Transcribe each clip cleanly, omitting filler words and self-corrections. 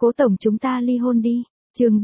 Cố tổng chúng ta ly hôn đi. Chương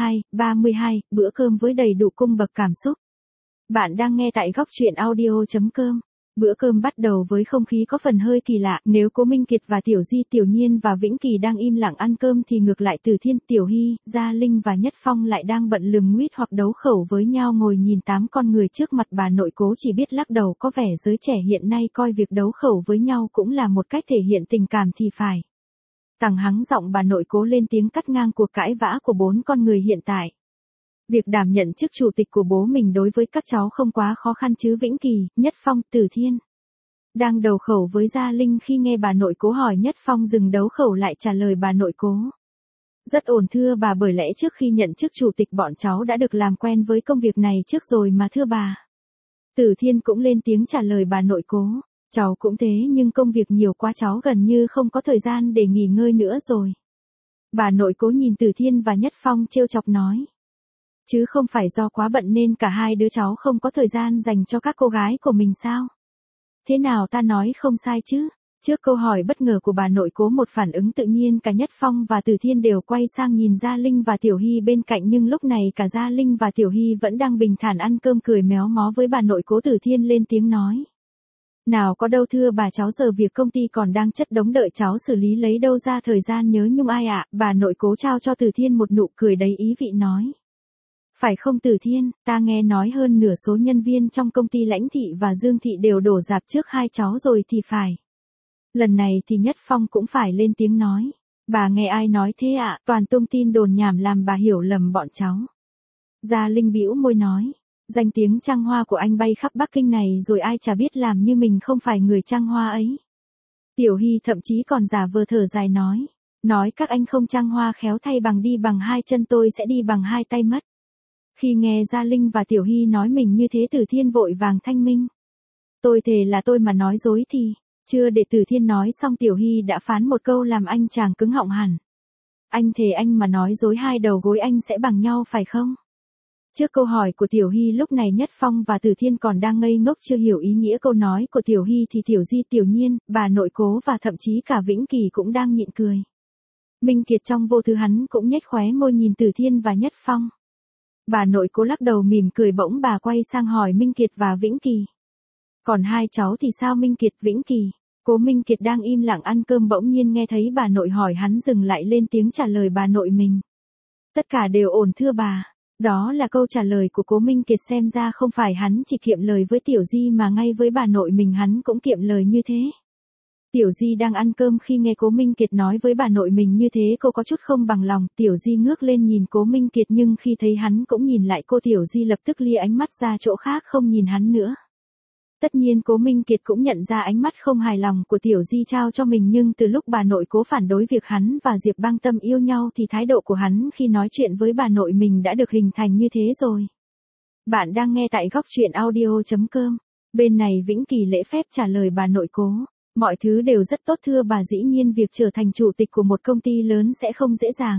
32, bữa cơm với đầy đủ cung bậc cảm xúc. Bạn đang nghe tại góc truyện audio.com. Bữa cơm bắt đầu với không khí có phần hơi kỳ lạ, nếu Cố Minh Kiệt và Tiểu Di, Tiểu Nhiên và Vĩnh Kỳ đang im lặng ăn cơm thì ngược lại Từ Thiên, Tiểu Hy, Gia Linh và Nhất Phong lại đang bận lườm nguýt hoặc đấu khẩu với nhau ngồi nhìn 8 con người trước mặt. Bà nội Cố chỉ biết lắc đầu, có vẻ giới trẻ hiện nay coi việc đấu khẩu với nhau cũng là một cách thể hiện tình cảm thì phải. Tằng hắng giọng bà nội Cố lên tiếng cắt ngang cuộc cãi vã của 4 con người hiện tại. Việc đảm nhận chức chủ tịch của bố mình đối với các cháu không quá khó khăn chứ. Vĩnh Kỳ, Nhất Phong, Từ Thiên đang đấu khẩu với Gia Linh khi nghe bà nội Cố hỏi. Nhất Phong dừng đấu khẩu lại trả lời bà nội Cố. Rất ổn thưa bà, bởi lẽ trước khi nhận chức chủ tịch bọn cháu đã được làm quen với công việc này trước rồi mà thưa bà. Từ Thiên cũng lên tiếng trả lời bà nội Cố. Cháu cũng thế, nhưng công việc nhiều quá cháu gần như không có thời gian để nghỉ ngơi nữa rồi. Bà nội Cố nhìn Từ Thiên và Nhất Phong trêu chọc nói. Chứ không phải do quá bận nên cả hai đứa cháu không có thời gian dành cho các cô gái của mình sao? Thế nào ta nói không sai chứ? Trước câu hỏi bất ngờ của bà nội Cố, một phản ứng tự nhiên cả Nhất Phong và Từ Thiên đều quay sang nhìn Gia Linh và Tiểu Hy bên cạnh, nhưng lúc này cả Gia Linh và Tiểu Hy vẫn đang bình thản ăn cơm cười méo mó với bà nội Cố. Từ Thiên lên tiếng nói. Nào có đâu thưa bà, cháu giờ việc công ty còn đang chất đống đợi cháu xử lý, lấy đâu ra thời gian nhớ nhung ai ạ? Bà nội Cố trao cho Từ Thiên một nụ cười đầy ý vị nói. Phải không Từ Thiên, ta nghe nói hơn nửa số nhân viên trong công ty Lãnh Thị và Dương Thị đều đổ rạp trước hai cháu rồi thì phải. Lần này thì Nhất Phong cũng phải lên tiếng nói. Bà nghe ai nói thế ạ? Toàn tung tin đồn nhảm làm bà hiểu lầm bọn cháu. Gia Linh bĩu môi nói. Danh tiếng Trăng Hoa của anh bay khắp Bắc Kinh này rồi, ai chả biết làm như mình không phải người Trăng Hoa ấy. Tiểu Hy thậm chí còn giả vờ thở dài nói. Nói các anh không Trăng Hoa, khéo thay bằng đi bằng hai chân tôi sẽ đi bằng hai tay mất. Khi nghe Gia Linh và Tiểu Hy nói mình như thế, Từ Thiên vội vàng thanh minh. Tôi thề là tôi mà nói dối thì. Chưa để Từ Thiên nói xong, Tiểu Hy đã phán một câu làm anh chàng cứng họng hẳn. Anh thề anh mà nói dối hai đầu gối anh sẽ bằng nhau phải không? Trước câu hỏi của Tiểu Hy lúc này Nhất Phong và Từ Thiên còn đang ngây ngốc chưa hiểu ý nghĩa câu nói của Tiểu Hy thì Tiểu Di, Tiểu Nhiên, bà nội Cố và thậm chí cả Vĩnh Kỳ cũng đang nhịn cười. Minh Kiệt trong vô thứ hắn cũng nhếch khóe môi nhìn Từ Thiên và Nhất Phong. Bà nội Cố lắc đầu mỉm cười, bỗng bà quay sang hỏi Minh Kiệt và Vĩnh Kỳ. Còn hai cháu thì sao Minh Kiệt, Vĩnh Kỳ? Cố Minh Kiệt đang im lặng ăn cơm bỗng nhiên nghe thấy bà nội hỏi, hắn dừng lại lên tiếng trả lời bà nội mình. Tất cả đều ổn thưa bà. Đó là câu trả lời của Cố Minh Kiệt, xem ra không phải hắn chỉ kiệm lời với Tiểu Di mà ngay với bà nội mình hắn cũng kiệm lời như thế. Tiểu Di đang ăn cơm, khi nghe Cố Minh Kiệt nói với bà nội mình như thế cô có chút không bằng lòng. Tiểu Di ngước lên nhìn Cố Minh Kiệt, nhưng khi thấy hắn cũng nhìn lại cô, Tiểu Di lập tức lia ánh mắt ra chỗ khác không nhìn hắn nữa. Tất nhiên Cố Minh Kiệt cũng nhận ra ánh mắt không hài lòng của Tiểu Di trao cho mình, nhưng từ lúc bà nội Cố phản đối việc hắn và Diệp Băng Tâm yêu nhau thì thái độ của hắn khi nói chuyện với bà nội mình đã được hình thành như thế rồi. Bạn đang nghe tại góc truyện audio.com. Bên này Vĩnh Kỳ lễ phép trả lời bà nội Cố. Mọi thứ đều rất tốt thưa bà, dĩ nhiên việc trở thành chủ tịch của một công ty lớn sẽ không dễ dàng.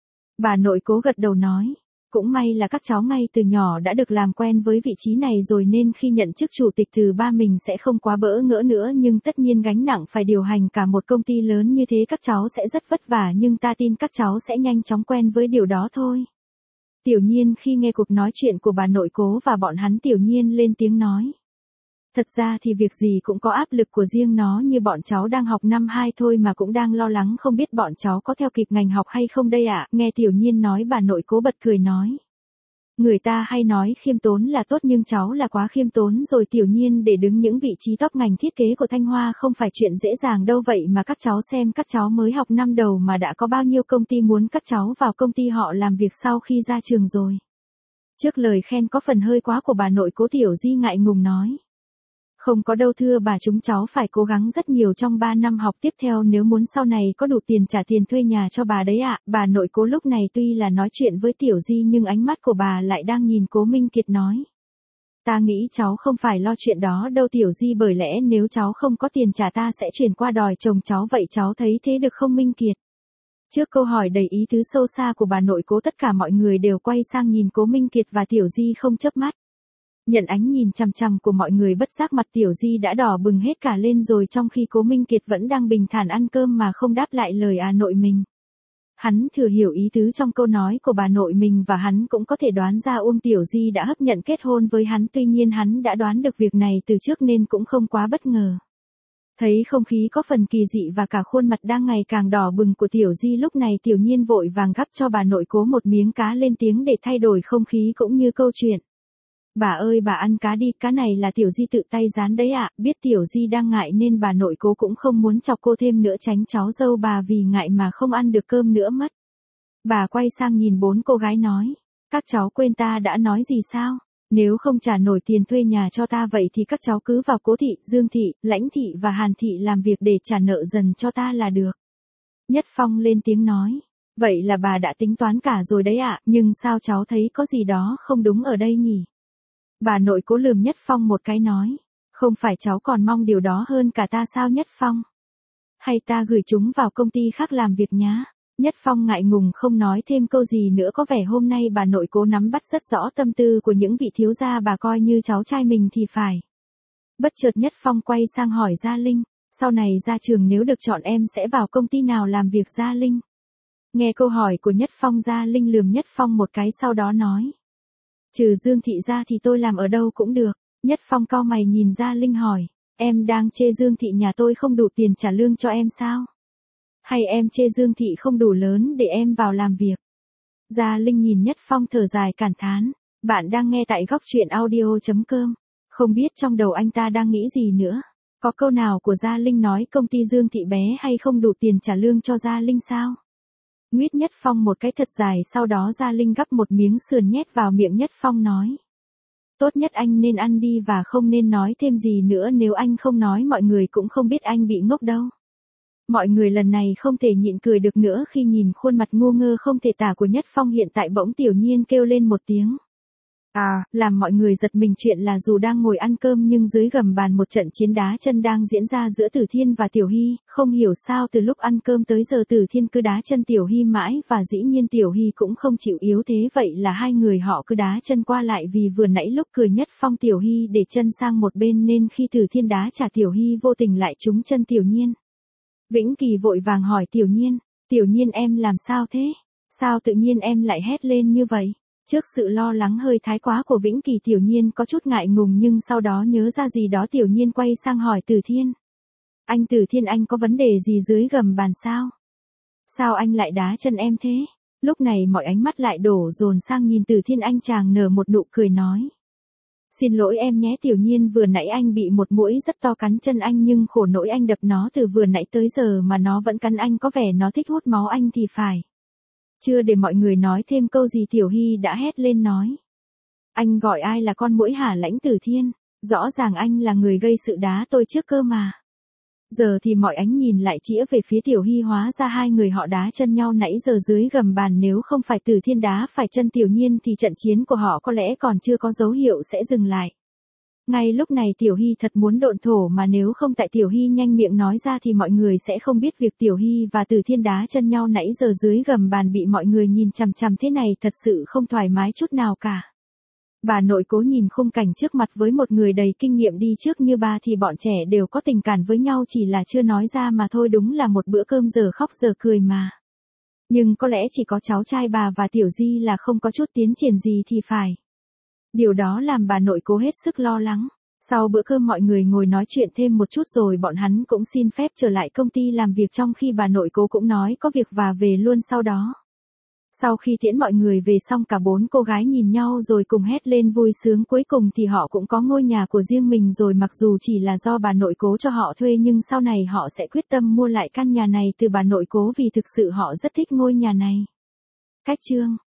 Bà nội Cố gật đầu nói. Cũng may là các cháu ngay từ nhỏ đã được làm quen với vị trí này rồi nên khi nhận chức chủ tịch từ ba mình sẽ không quá bỡ ngỡ nữa, nhưng tất nhiên gánh nặng phải điều hành cả một công ty lớn như thế các cháu sẽ rất vất vả, nhưng ta tin các cháu sẽ nhanh chóng quen với điều đó thôi. Tiểu Nhiên khi nghe cuộc nói chuyện của bà nội Cố và bọn hắn, Tiểu Nhiên lên tiếng nói. Thật ra thì việc gì cũng có áp lực của riêng nó, như bọn cháu đang học năm 2 thôi mà cũng đang lo lắng không biết bọn cháu có theo kịp ngành học hay không đây ạ. Nghe Tiểu Nhiên nói bà nội Cố bật cười nói. Người ta hay nói khiêm tốn là tốt nhưng cháu là quá khiêm tốn rồi Tiểu Nhiên, để đứng những vị trí top ngành thiết kế của Thanh Hoa không phải chuyện dễ dàng đâu, vậy mà các cháu xem, các cháu mới học năm đầu mà đã có bao nhiêu công ty muốn các cháu vào công ty họ làm việc sau khi ra trường rồi. Trước lời khen có phần hơi quá của bà nội Cố, Tiểu Di ngại ngùng nói. Không có đâu thưa bà, chúng cháu phải cố gắng rất nhiều trong 3 năm học tiếp theo nếu muốn sau này có đủ tiền trả tiền thuê nhà cho bà đấy ạ. Bà nội Cố lúc này tuy là nói chuyện với Tiểu Di nhưng ánh mắt của bà lại đang nhìn Cố Minh Kiệt nói. Ta nghĩ cháu không phải lo chuyện đó đâu Tiểu Di, bởi lẽ nếu cháu không có tiền trả ta sẽ chuyển qua đòi chồng cháu, vậy cháu thấy thế được không Minh Kiệt? Trước câu hỏi đầy ý tứ sâu xa của bà nội Cố, tất cả mọi người đều quay sang nhìn Cố Minh Kiệt và Tiểu Di không chớp mắt. Nhận ánh nhìn chằm chằm của mọi người, bất giác mặt Tiểu Di đã đỏ bừng hết cả lên rồi, trong khi Cố Minh Kiệt vẫn đang bình thản ăn cơm mà không đáp lại lời nội mình. Hắn thừa hiểu ý tứ trong câu nói của bà nội mình và hắn cũng có thể đoán ra Uông Tiểu Di đã hấp nhận kết hôn với hắn, tuy nhiên hắn đã đoán được việc này từ trước nên cũng không quá bất ngờ. Thấy không khí có phần kỳ dị và cả khuôn mặt đang ngày càng đỏ bừng của Tiểu Di, lúc này Tiểu Nhiên vội vàng gắp cho bà nội Cố một miếng cá lên tiếng để thay đổi không khí cũng như câu chuyện. Bà ơi, bà ăn cá đi, cá này là Tiểu Di tự tay rán đấy ạ. Biết Tiểu Di đang ngại nên bà nội Cố cũng không muốn chọc cô thêm nữa, tránh cháu dâu bà vì ngại mà không ăn được cơm nữa mất. Bà quay sang nhìn 4 cô gái nói, các cháu quên ta đã nói gì sao? Nếu không trả nổi tiền thuê nhà cho ta vậy thì các cháu cứ vào Cố thị, Dương thị, Lãnh thị và Hàn thị làm việc để trả nợ dần cho ta là được. Nhất Phong lên tiếng nói, vậy là bà đã tính toán cả rồi đấy ạ, nhưng sao cháu thấy có gì đó không đúng ở đây nhỉ? Bà nội Cố lườm Nhất Phong một cái nói, không phải cháu còn mong điều đó hơn cả ta sao Nhất Phong? Hay ta gửi chúng vào công ty khác làm việc nhá? Nhất Phong ngại ngùng không nói thêm câu gì nữa, có vẻ hôm nay bà nội Cố nắm bắt rất rõ tâm tư của những vị thiếu gia, bà coi như cháu trai mình thì phải. Bất chợt Nhất Phong quay sang hỏi Gia Linh, sau này ra trường nếu được chọn em sẽ vào công ty nào làm việc Gia Linh? Nghe câu hỏi của Nhất Phong, Gia Linh lườm Nhất Phong một cái sau đó nói, trừ Dương thị ra thì tôi làm ở đâu cũng được. Nhất Phong cau mày nhìn Gia Linh hỏi, em đang chê Dương thị nhà tôi không đủ tiền trả lương cho em sao? Hay em chê Dương thị không đủ lớn để em vào làm việc? Gia Linh nhìn Nhất Phong thở dài cảm thán, bạn đang nghe tại Góc Truyện Audio.com. Không biết trong đầu anh ta đang nghĩ gì nữa. Có câu nào của Gia Linh nói công ty Dương thị bé hay không đủ tiền trả lương cho Gia Linh sao? Nguyết Nhất Phong một cái thật dài, sau đó Gia Linh gắp một miếng sườn nhét vào miệng Nhất Phong nói, tốt nhất anh nên ăn đi và không nên nói thêm gì nữa, nếu anh không nói mọi người cũng không biết anh bị ngốc đâu. Mọi người lần này không thể nhịn cười được nữa khi nhìn khuôn mặt ngu ngơ không thể tả của Nhất Phong. Hiện tại bỗng Tiểu Nhiên kêu lên một tiếng, làm mọi người giật mình. Chuyện là dù đang ngồi ăn cơm nhưng dưới gầm bàn một trận chiến đá chân đang diễn ra giữa Tử Thiên và Tiểu Hy. Không hiểu sao từ lúc ăn cơm tới giờ Tử Thiên cứ đá chân Tiểu Hy mãi, và dĩ nhiên Tiểu Hy cũng không chịu yếu thế, vậy là hai người họ cứ đá chân qua lại. Vì vừa nãy lúc cười Nhất Phong Tiểu Hy để chân sang một bên nên khi Tử Thiên đá trả Tiểu Hy vô tình lại trúng chân Tiểu Nhiên. Vĩnh Kỳ vội vàng hỏi Tiểu Nhiên em làm sao thế? Sao tự nhiên em lại hét lên như vậy? Trước sự lo lắng hơi thái quá của Vĩnh Kỳ, Tiểu Nhiên có chút ngại ngùng nhưng sau đó nhớ ra gì đó, Tiểu Nhiên quay sang hỏi Tử Thiên. Anh Tử Thiên, anh có vấn đề gì dưới gầm bàn sao? Sao anh lại đá chân em thế? Lúc này mọi ánh mắt lại đổ dồn sang nhìn Tử Thiên, anh chàng nở một nụ cười nói. Xin lỗi em nhé Tiểu Nhiên, vừa nãy anh bị một muỗi rất to cắn chân anh, nhưng khổ nỗi anh đập nó từ vừa nãy tới giờ mà nó vẫn cắn anh, có vẻ nó thích hút máu anh thì phải. Chưa để mọi người nói thêm câu gì Tiểu Hy đã hét lên nói. Anh gọi ai là con muỗi hả Lãnh Tử Thiên? Rõ ràng anh là người gây sự đá tôi trước cơ mà. Giờ thì mọi ánh nhìn lại chĩa về phía Tiểu Hy, hóa ra hai người họ đá chân nhau nãy giờ dưới gầm bàn. Nếu không phải Tử Thiên đá phải chân Tiểu Nhiên thì trận chiến của họ có lẽ còn chưa có dấu hiệu sẽ dừng lại. Ngay lúc này Tiểu Hy thật muốn độn thổ, mà nếu không tại Tiểu Hy nhanh miệng nói ra thì mọi người sẽ không biết việc Tiểu Hy và Tử Thiên đá chân nhau nãy giờ dưới gầm bàn bị mọi người nhìn chằm chằm thế này thật sự không thoải mái chút nào cả. Bà nội Cố nhìn khung cảnh trước mặt với một người đầy kinh nghiệm đi trước như bà thì bọn trẻ đều có tình cảm với nhau, chỉ là chưa nói ra mà thôi. Đúng là một bữa cơm giờ khóc giờ cười mà. Nhưng có lẽ chỉ có cháu trai bà và Tiểu Di là không có chút tiến triển gì thì phải. Điều đó làm bà nội Cố hết sức lo lắng. Sau bữa cơm mọi người ngồi nói chuyện thêm một chút rồi bọn hắn cũng xin phép trở lại công ty làm việc, trong khi bà nội Cố cũng nói có việc và về luôn sau đó. Sau khi tiễn mọi người về xong, cả 4 cô gái nhìn nhau rồi cùng hét lên vui sướng, cuối cùng thì họ cũng có ngôi nhà của riêng mình rồi. Mặc dù chỉ là do bà nội Cố cho họ thuê nhưng sau này họ sẽ quyết tâm mua lại căn nhà này từ bà nội Cố vì thực sự họ rất thích ngôi nhà này. Cách chương